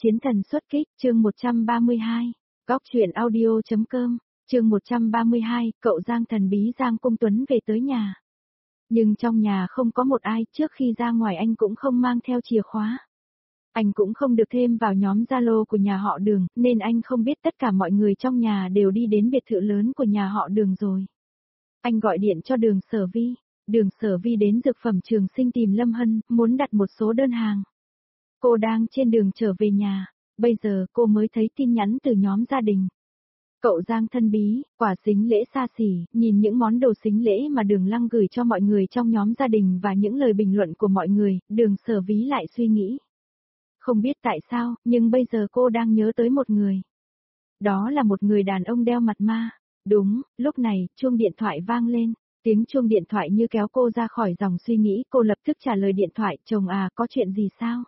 Chiến thần xuất kích, chương 132. Góc truyện audio.com, chương 132, cậu Giang thần bí Giang Cung Tuấn về tới nhà. Nhưng trong nhà không có một ai, trước khi ra ngoài anh cũng không mang theo chìa khóa. Anh cũng không được thêm vào nhóm Zalo của nhà họ Đường, nên anh không biết tất cả mọi người trong nhà đều đi đến biệt thự lớn của nhà họ Đường rồi. Anh gọi điện cho Đường Sở Vi. Đường Sở Vi đến dược phẩm Trường Sinh tìm Lâm Hân, muốn đặt một số đơn hàng. Cô đang trên đường trở về nhà, bây giờ cô mới thấy tin nhắn từ nhóm gia đình. Cậu Giang thân bí, quả xính lễ xa xỉ, nhìn những món đồ xính lễ mà Đường Lăng gửi cho mọi người trong nhóm gia đình và những lời bình luận của mọi người, Đường Sở Vi lại suy nghĩ. Không biết tại sao, nhưng bây giờ cô đang nhớ tới một người. Đó là một người đàn ông đeo mặt ma. Đúng, lúc này, chuông điện thoại vang lên. Tiếng chuông điện thoại như kéo cô ra khỏi dòng suy nghĩ, cô lập tức trả lời điện thoại, chồng à, có chuyện gì sao?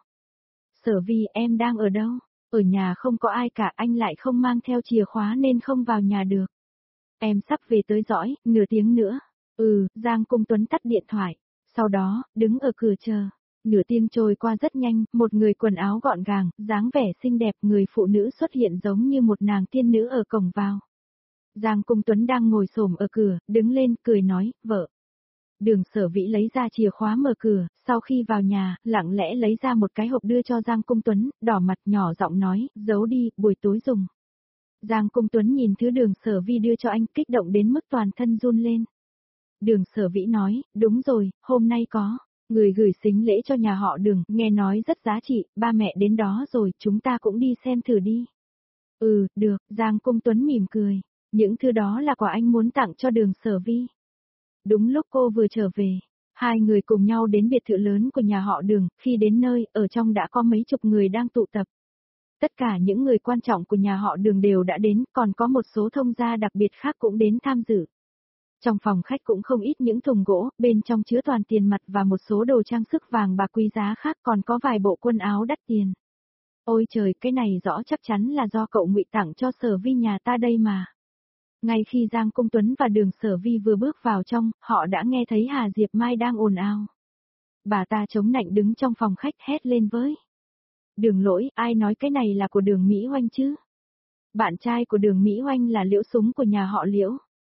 Sở Vi, em đang ở đâu? Ở nhà không có ai cả, anh lại không mang theo chìa khóa nên không vào nhà được. Em sắp về tới dõi, nửa tiếng nữa. Giang Cung Tuấn tắt điện thoại. Sau đó, đứng ở cửa chờ. Nửa tiếng trôi qua rất nhanh, một người quần áo gọn gàng, dáng vẻ xinh đẹp, người phụ nữ xuất hiện giống như một nàng tiên nữ ở cổng vào. Giang Cung Tuấn đang ngồi xổm ở cửa, đứng lên, cười nói, vợ. Đường Sở Vĩ lấy ra chìa khóa mở cửa, sau khi vào nhà, lặng lẽ lấy ra một cái hộp đưa cho Giang Cung Tuấn, đỏ mặt nhỏ giọng nói, giấu đi, buổi tối dùng. Giang Cung Tuấn nhìn thứ Đường Sở Vi đưa cho anh, kích động đến mức toàn thân run lên. Đường Sở Vĩ nói, đúng rồi, hôm nay có, người gửi xính lễ cho nhà họ Đường, nghe nói rất giá trị, ba mẹ đến đó rồi, chúng ta cũng đi xem thử đi. Được, Giang Cung Tuấn mỉm cười, những thứ đó là quà anh muốn tặng cho Đường Sở Vi. Đúng lúc cô vừa trở về, hai người cùng nhau đến biệt thự lớn của nhà họ Đường, khi đến nơi, ở trong đã có mấy chục người đang tụ tập. Tất cả những người quan trọng của nhà họ Đường đều đã đến, còn có một số thông gia đặc biệt khác cũng đến tham dự. Trong phòng khách cũng không ít những thùng gỗ, bên trong chứa toàn tiền mặt và một số đồ trang sức vàng bạc quý giá khác, còn có vài bộ quần áo đắt tiền. Ôi trời, cái này rõ chắc chắn là do cậu ngụy tặng cho Sở Vi nhà ta đây mà. Ngay khi Giang Cung Tuấn và Đường Sở Vi vừa bước vào trong, họ đã nghe thấy Hà Diệp Mai đang ồn ào. Bà ta chống nạnh đứng trong phòng khách hét lên với. Đường Lỗi, ai nói cái này là của Đường Mỹ Oanh chứ? Bạn trai của Đường Mỹ Oanh là Liễu Súng của nhà họ Liễu.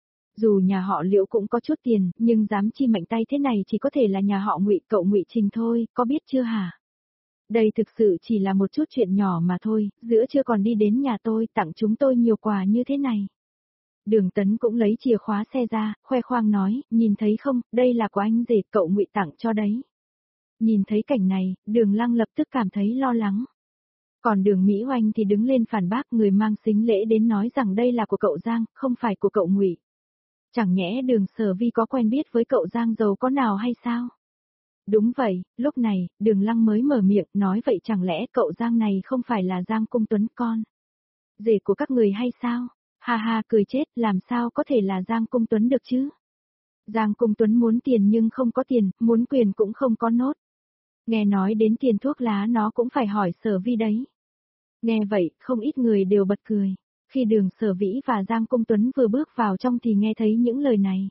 Dù nhà họ Liễu cũng có chút tiền, nhưng dám chi mạnh tay thế này chỉ có thể là nhà họ Ngụy, cậu Ngụy Trình thôi, có biết chưa hả? Đây thực sự chỉ là một chút chuyện nhỏ mà thôi, giữa chưa còn đi đến nhà tôi tặng chúng tôi nhiều quà như thế này. Đường Tấn cũng lấy chìa khóa xe ra, khoe khoang nói, nhìn thấy không, đây là của anh rể cậu Ngụy tặng cho đấy. Nhìn thấy cảnh này, Đường Lăng lập tức cảm thấy lo lắng. Còn Đường Mỹ Oanh thì đứng lên phản bác, người mang xính lễ đến nói rằng đây là của cậu Giang, không phải của cậu Ngụy. Chẳng nhẽ Đường Sở Vi có quen biết với cậu Giang giàu có nào hay sao? Đúng vậy, lúc này, Đường Lăng mới mở miệng, nói vậy chẳng lẽ cậu Giang này không phải là Giang Cung Tuấn con? Rể của các người hay sao? Ha ha, cười chết, làm sao có thể là Giang Cung Tuấn được chứ? Giang Cung Tuấn muốn tiền nhưng không có tiền, muốn quyền cũng không có nốt. Nghe nói đến tiền thuốc lá nó cũng phải hỏi Sở Vi đấy. Nghe vậy, không ít người đều bật cười. Khi Đường Sở Vĩ và Giang Cung Tuấn vừa bước vào trong thì nghe thấy những lời này.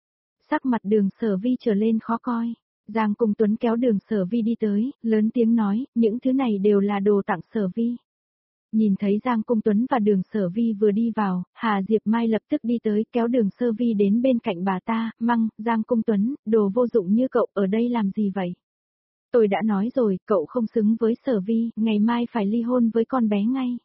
Sắc mặt Đường Sở Vi trở lên khó coi. Giang Cung Tuấn kéo Đường Sở Vi đi tới, lớn tiếng nói, những thứ này đều là đồ tặng Sở Vi. Nhìn thấy Giang Cung Tuấn và Đường Sở Vi vừa đi vào, Hà Diệp Mai lập tức đi tới kéo Đường Sở Vi đến bên cạnh bà ta, măng, Giang Cung Tuấn, đồ vô dụng như cậu ở đây làm gì vậy? Tôi đã nói rồi, cậu không xứng với Sở Vi, ngày mai phải ly hôn với con bé ngay.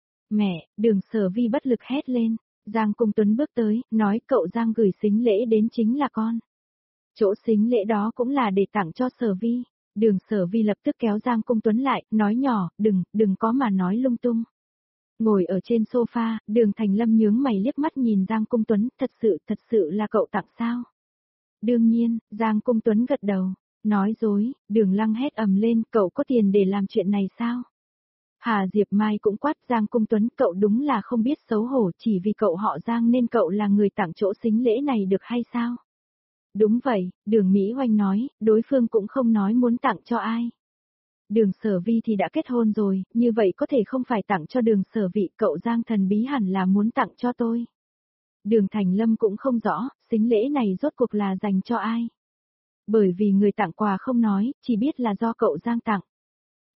Mẹ, Đường Sở Vi bất lực hét lên, Giang Cung Tuấn bước tới, nói cậu Giang gửi xính lễ đến chính là con. Chỗ xính lễ đó cũng là để tặng cho Sở Vi. Đường Sở Vi lập tức kéo Giang Cung Tuấn lại, nói nhỏ, đừng có mà nói lung tung. Ngồi ở trên sofa, Đường Thành Lâm nhướng mày liếc mắt nhìn Giang Cung Tuấn, thật sự là cậu tặng sao? Đương nhiên, Giang Cung Tuấn gật đầu, nói dối, Đường Lăng hét ầm lên, cậu có tiền để làm chuyện này sao? Hà Diệp Mai cũng quát Giang Cung Tuấn, cậu đúng là không biết xấu hổ, chỉ vì cậu họ Giang nên cậu là người tặng chỗ xính lễ này được hay sao? Đúng vậy, Đường Mỹ Oanh nói, đối phương cũng không nói muốn tặng cho ai. Đường Sở Vi thì đã kết hôn rồi, như vậy có thể không phải tặng cho Đường Sở Vị, cậu Giang thần bí hẳn là muốn tặng cho tôi. Đường Thành Lâm cũng không rõ, xính lễ này rốt cuộc là dành cho ai. Bởi vì người tặng quà không nói, chỉ biết là do cậu Giang tặng.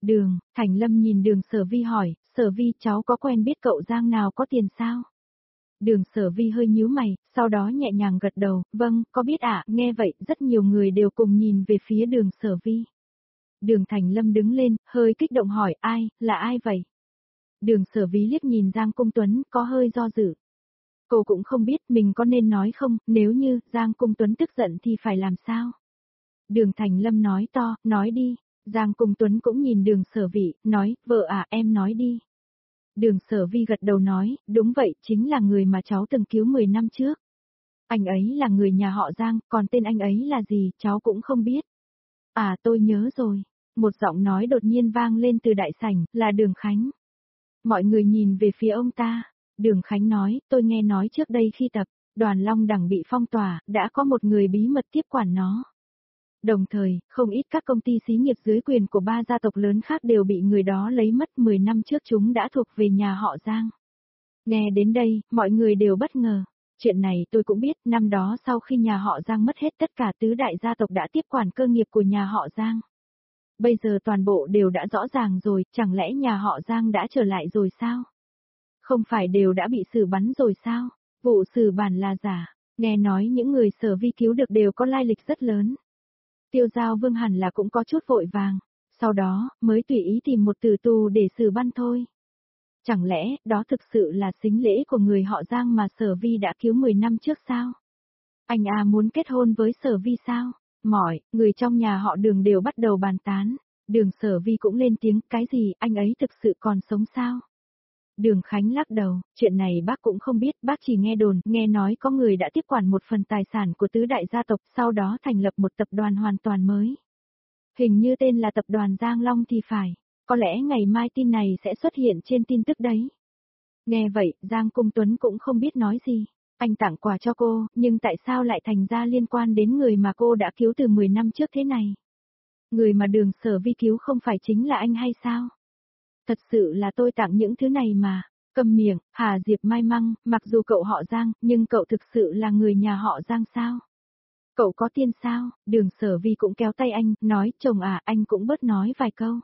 Thành Lâm nhìn Đường Sở Vi hỏi, Sở Vi cháu có quen biết cậu Giang nào có tiền sao? Đường Sở Vi hơi nhíu mày, sau đó nhẹ nhàng gật đầu, vâng, có biết ạ, nghe vậy, rất nhiều người đều cùng nhìn về phía Đường Sở Vi. Đường Thành Lâm đứng lên, hơi kích động hỏi, ai, là ai vậy? Đường Sở Vi liếc nhìn Giang Cung Tuấn, có hơi do dự. Cô cũng không biết mình có nên nói không, nếu như Giang Cung Tuấn tức giận thì phải làm sao? Đường Thành Lâm nói to, nói đi. Giang Cung Tuấn cũng nhìn Đường Sở Vi, nói, vợ à, em nói đi. Đường Sở Vi gật đầu nói, đúng vậy, chính là người mà cháu từng cứu 10 năm trước. Anh ấy là người nhà họ Giang, còn tên anh ấy là gì, cháu cũng không biết. À, tôi nhớ rồi. Một giọng nói đột nhiên vang lên từ đại sảnh, là Đường Khánh. Mọi người nhìn về phía ông ta. Đường Khánh nói, tôi nghe nói trước đây khi tập, đoàn Long Đẳng bị phong tỏa, đã có một người bí mật tiếp quản nó. Đồng thời, không ít các công ty xí nghiệp dưới quyền của ba gia tộc lớn khác đều bị người đó lấy mất 10 năm trước chúng đã thuộc về nhà họ Giang. Nghe đến đây, mọi người đều bất ngờ. Chuyện này tôi cũng biết, năm đó sau khi nhà họ Giang mất hết tất cả tứ đại gia tộc đã tiếp quản cơ nghiệp của nhà họ Giang. Bây giờ toàn bộ đều đã rõ ràng rồi, chẳng lẽ nhà họ Giang đã trở lại rồi sao? Không phải đều đã bị xử bắn rồi sao? Vụ xử bản là giả, nghe nói những người Sở Vi cứu được đều có lai lịch rất lớn. Tiêu Giao Vương hẳn là cũng có chút vội vàng, sau đó mới tùy ý tìm một tử tù để xử bắn thôi. Chẳng lẽ đó thực sự là sính lễ của người họ Giang mà Sở Vi đã cứu 10 năm trước sao? Anh muốn kết hôn với Sở Vi sao? Mọi người trong nhà họ Đường đều bắt đầu bàn tán. Đường Sở Vi cũng lên tiếng, cái gì, anh ấy thực sự còn sống sao? Đường Khánh lắc đầu, chuyện này bác cũng không biết, bác chỉ nghe đồn, nghe nói có người đã tiếp quản một phần tài sản của tứ đại gia tộc, sau đó thành lập một tập đoàn hoàn toàn mới. Hình như tên là tập đoàn Giang Long thì phải, có lẽ ngày mai tin này sẽ xuất hiện trên tin tức đấy. Nghe vậy, Giang Cung Tuấn cũng không biết nói gì. Anh tặng quà cho cô, nhưng tại sao lại thành ra liên quan đến người mà cô đã cứu từ 10 năm trước thế này? Người mà Đường Sở Vi cứu không phải chính là anh hay sao? Thật sự là tôi tặng những thứ này mà. Câm miệng, Hà Diệp Mai Măng, mặc dù cậu họ Giang, nhưng cậu thực sự là người nhà họ Giang sao? Cậu có tiền sao? Đường Sở Vi cũng kéo tay anh, nói, chồng anh cũng bớt nói vài câu.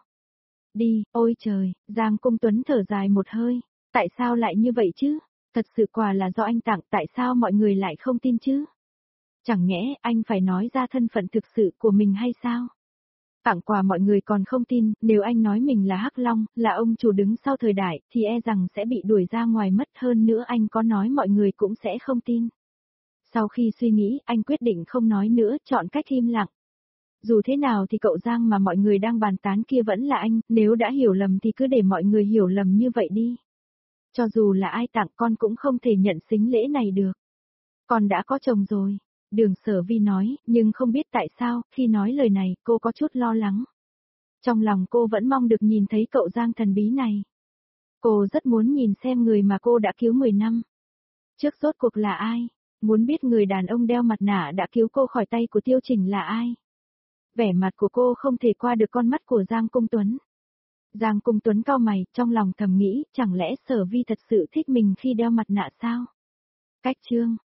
Đi, ôi trời, Giang Cung Tuấn thở dài một hơi. Tại sao lại như vậy chứ? Thật sự quà là do anh tặng, tại sao mọi người lại không tin chứ? Chẳng nhẽ anh phải nói ra thân phận thực sự của mình hay sao? Tặng quà mọi người còn không tin, nếu anh nói mình là Hắc Long, là ông chủ đứng sau thời đại, thì e rằng sẽ bị đuổi ra ngoài mất, hơn nữa anh có nói mọi người cũng sẽ không tin. Sau khi suy nghĩ, anh quyết định không nói nữa, chọn cách im lặng. Dù thế nào thì cậu Giang mà mọi người đang bàn tán kia vẫn là anh, nếu đã hiểu lầm thì cứ để mọi người hiểu lầm như vậy đi. Cho dù là ai tặng con cũng không thể nhận sính lễ này được. Con đã có chồng rồi. Đường Sở Vi nói, nhưng không biết tại sao, khi nói lời này, cô có chút lo lắng. Trong lòng cô vẫn mong được nhìn thấy cậu Giang thần bí này. Cô rất muốn nhìn xem người mà cô đã cứu 10 năm. Trước rốt cuộc là ai? Muốn biết người đàn ông đeo mặt nạ đã cứu cô khỏi tay của Tiêu Chỉnh là ai? Vẻ mặt của cô không thể qua được con mắt của Giang Cung Tuấn. Giang Cung Tuấn cau mày, trong lòng thầm nghĩ, chẳng lẽ Sở Vi thật sự thích mình khi đeo mặt nạ sao? Cách chương